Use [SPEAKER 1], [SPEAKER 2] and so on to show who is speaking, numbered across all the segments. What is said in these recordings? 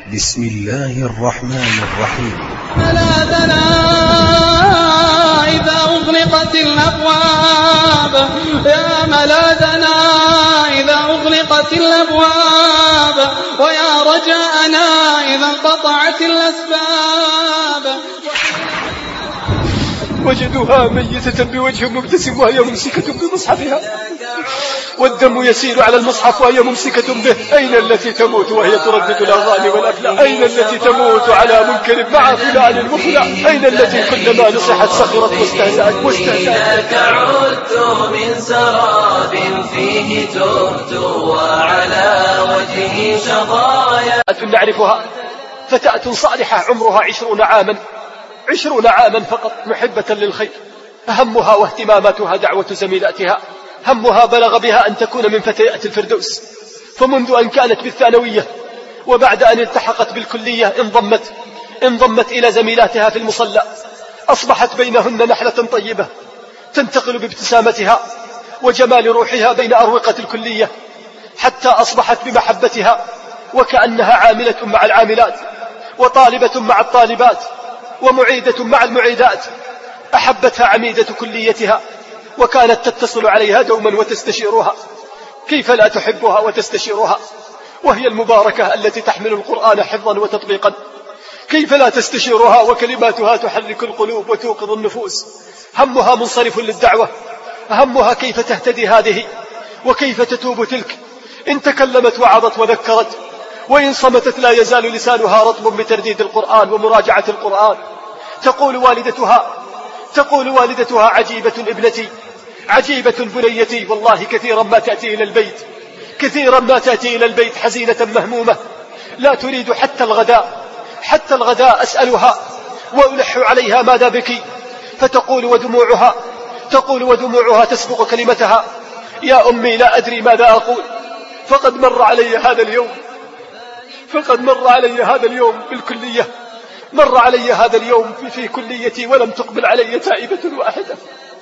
[SPEAKER 1] بسم الله الرحمن الرحيم.
[SPEAKER 2] ملاذنا إذا أغلقت الأبواب، يا ملاذنا إذا أغلقت الأبواب، ويا رجاءنا إذا انقطعت الأسباب.
[SPEAKER 3] وجدوها ميتة بوجه مبتسم وهي ممسكة بمصحفها، والدم يسيل على المصحف وهي ممسكة به. أين التي تموت وهي تردد الأغاني والأفلام؟ أين التي تموت على منكر مع فلان وفلان؟ أين التي كلما نصحت سخرت واستهزأت
[SPEAKER 4] تعدت من سراب فيه تهت وعلى وجهه شظايا.
[SPEAKER 3] نعرفها فتاة صالحة عمرها 20 عاما فقط، محبة للخير، همها واهتماماتها دعوة زميلاتها، همها بلغ بها أن تكون من فتيات الفردوس. فمنذ أن كانت بالثانوية وبعد أن التحقت بالكلية انضمت إلى زميلاتها في المصلى، أصبحت بينهن نحلة طيبة تنتقل بابتسامتها وجمال روحها بين أروقة الكلية، حتى أصبحت بمحبتها وكأنها عاملة مع العاملات، وطالبة مع الطالبات، ومعيدة مع المعيدات. أحبتها عميدة كليتها وكانت تتصل عليها دوما وتستشيرها. كيف لا تحبها وتستشيرها وهي المباركة التي تحمل القرآن حفظا وتطبيقا؟ كيف لا تستشيرها وكلماتها تحرك القلوب وتوقظ النفوس؟ همها منصرف للدعوة، همها كيف تهتدي هذه وكيف تتوب تلك. إن تكلمت وعظت وذكرت، وإن صمتت لا يزال لسانها رطب بترديد القرآن ومراجعة القرآن. تقول والدتها عجيبة ابنتي، عجيبة بنيتي، والله كثيرا ما تأتي إلى البيت حزينة مهمومة، لا تريد حتى الغداء أسألها وألح عليها ماذا بك، فتقول ودموعها تسبق كلمتها: يا أمي لا أدري ماذا أقول، فقد مر علي هذا اليوم بالكلية، مر علي هذا اليوم في كليتي ولم تقبل علي تائبة واحدة.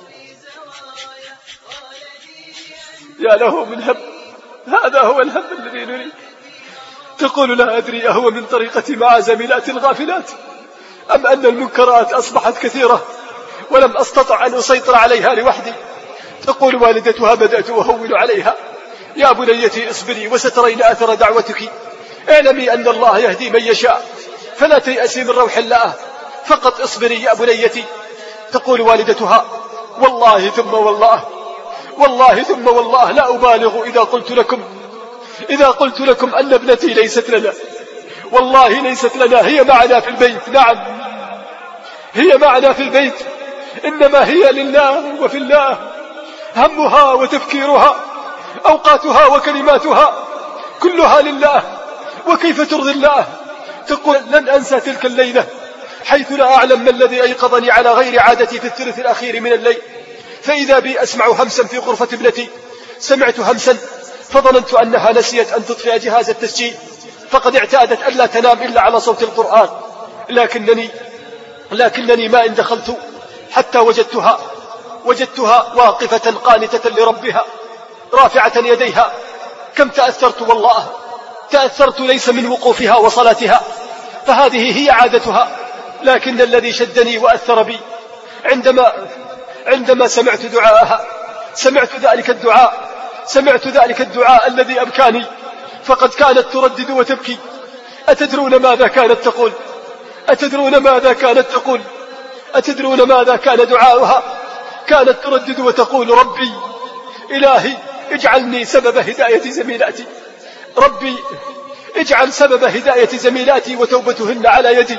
[SPEAKER 3] يا له من هم، هذا هو الهم الذي نريد. تقول لا أدري أهو من طريقتي مع زميلات الغافلات أم أن المنكرات أصبحت كثيرة ولم أستطع أن أسيطر عليها لوحدي. تقول والدتها: بدأت أهون عليها: يا بنيتي اصبري وسترين أثر دعوتك، اعلمي أن الله يهدي من يشاء، فلا تيأسي من روح الله، فقط اصبري يا بنيتي. تقول والدتها: والله ثم والله لا أبالغ إذا قلت لكم أن ابنتي ليست لنا، والله ليست لنا، هي معنا في البيت، نعم هي معنا في البيت، إنما هي لله وفي الله، همها وتفكيرها أوقاتها وكلماتها كلها لله. وكيف ترضي الله؟ تقول: لن أنسى تلك الليلة حيث لا أعلم ما الذي أيقظني على غير عادتي في الثلث الأخير من الليل، فإذا بي أسمع همسا في غرفة ابنتي. سمعت همسا فظننت أنها نسيت أن تطفئ جهاز التسجيل، فقد اعتادت ألا تنام إلا على صوت القرآن. لكنني ما إن دخلت حتى وجدتها واقفة قانتة لربها رافعة يديها. كم تأثرت، والله تأثرت، ليس من وقوفها وصلاتها، فهذه هي عادتها. لكن الذي شدني وأثر بي عندما سمعت دعاءها، سمعت ذلك الدعاء الذي أبكاني، فقد كانت تردد وتبكي. أتدرون ماذا كان دعاؤها؟ كانت تردد وتقول: ربي إلهي اجعلني سبب هداية زميلاتي، ربي اجعل سبب هداية زميلاتي وتوبتهن على يدي.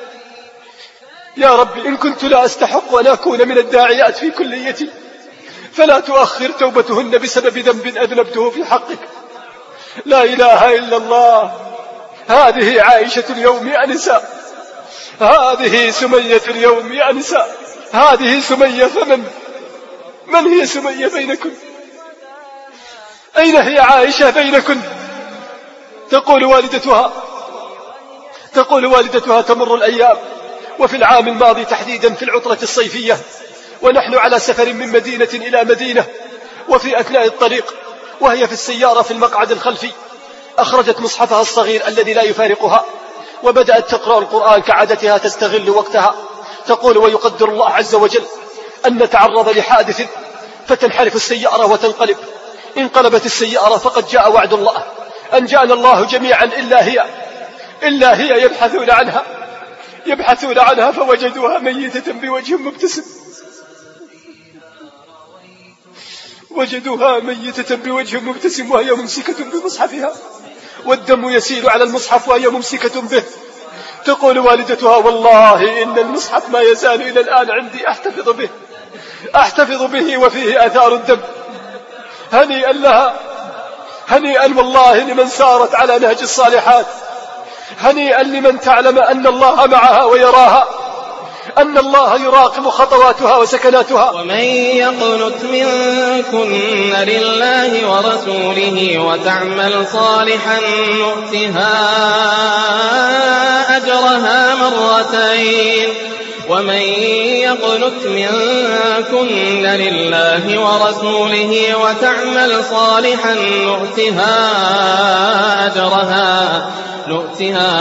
[SPEAKER 3] يا ربي إن كنت لا أستحق أن أكون من الداعيات في كليتي فلا تؤخر توبتهن بسبب ذنب أذنبته في حقك. لا إله إلا الله. هذه عائشة اليوم يا نساء، هذه سمية اليوم يا نساء، هذه سمية. من هي سمية بينكن؟ أين هي عائشة بينكن؟ تقول والدتها: تمر الأيام، وفي العام الماضي تحديدا في العطلة الصيفية ونحن على سفر من مدينة إلى مدينة، وفي أثناء الطريق وهي في السيارة في المقعد الخلفي أخرجت مصحفها الصغير الذي لا يفارقها وبدأت تقرأ القرآن كعادتها تستغل وقتها، تقول: ويقدر الله عز وجل أن نتعرض لحادث فتنحرف السيارة وتنقلب. انقلبت السيارة فقد جاء وعد الله أن جاءنا الله جميعا إلا هي يبحثون عنها فوجدوها ميتة بوجه مبتسم. وجدوها ميتة بوجه مبتسم وهي ممسكة بمصحفها، والدم يسيل على المصحف وهي ممسكة به. تقول والدتها: والله إن المصحف ما يزال إلى الآن عندي أحتفظ به وفيه آثار الدم. هنيئا لها، هنيئا والله لمن سارت على نهج الصالحات، هنيئا لمن تعلم أن الله معها ويراها، أن الله يراقب خطواتها وسكناتها.
[SPEAKER 2] ومن يقنت منكن لله ورسوله وتعمل صالحا نؤتها أجرها مرتين. ومن يقنت منكن لله ورسوله وتعمل صالحا نؤتها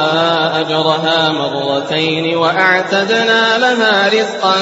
[SPEAKER 2] أجرها مرتين وأعتدنا لها رزقا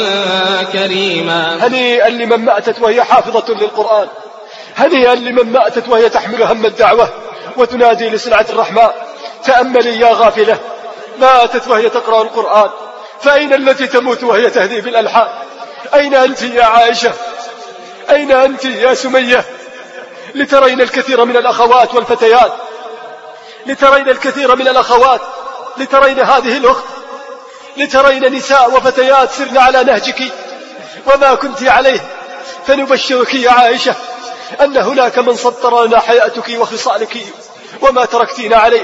[SPEAKER 2] كريما.
[SPEAKER 3] هنيئا لمن ماتت وهي حافظة للقرآن، هنيئا لمن ماتت وهي تحمل هم الدعوة وتنادي لسلعة الرحمن. تأملي يا غافلة، ماتت وهي تقرأ القرآن، فأين التي تموت وهي تهدي بالألحان؟ أين أنت يا عائشة؟ أين أنت يا سمية؟ لترين الكثير من الأخوات والفتيات، لترين الكثير من الأخوات، لترين هذه الأخت، لترين نساء وفتيات سرن على نهجك وما كنت عليه. فنبشرك يا عائشة أن هناك من سطر لنا حياتك وخصالك وما تركتين عليه.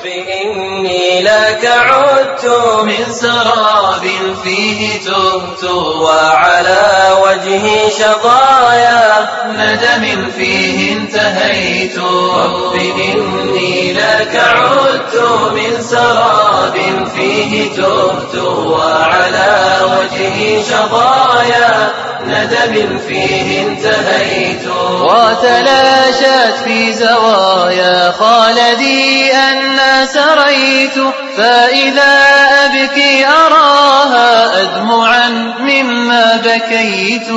[SPEAKER 4] إني لك عدت من سراب فيه تهت، وعلى وجهي شظايا ندم فيه انتهيت. رب إني لك عدت من سراب فيه تهت، وعلى وجهي شظايا ندم فيه انتهيت. وتلاشت في زوايا خالدي أن سريت، فإذا أبكي أراها أدمعا مما بكيت.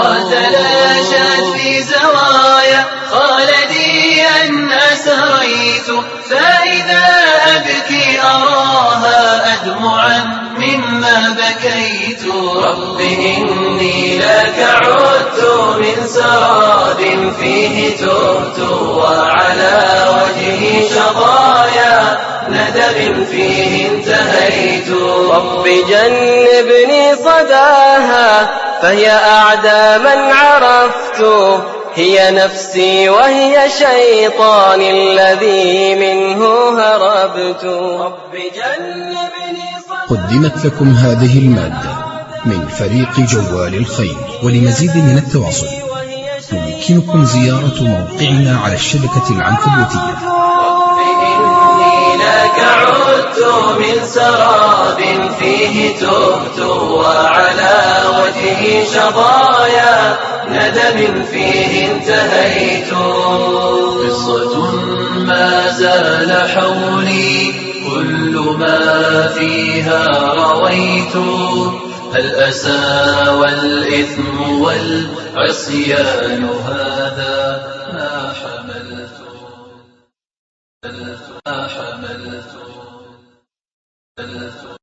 [SPEAKER 4] وتلاشت في زوايا خالدي أن سريت، فإذا أبكي أراها أدمعا مما بكيت. رب إني لك عدت من سراب فيه تهت، وعلى وجهي شظايا ندم فيه انتهيت. رب جنبني صداها فهي أعدى من عرفت، هي نفسي وهي شيطان الذي منه هربت. رب جنبني صداها.
[SPEAKER 1] قدمت لكم هذه المادة من فريق جوال الخير. ولمزيد من التواصل يمكنكم زيارة موقعنا على الشبكة العنكبوتية.
[SPEAKER 4] عدت من سراب فيه تهت، وعلى وجهي شظايا ندم فيه انتهيت. قصة ما زال حولي كل ما فيها رويت، الأسى والإثم والعصيان هذا ما حملت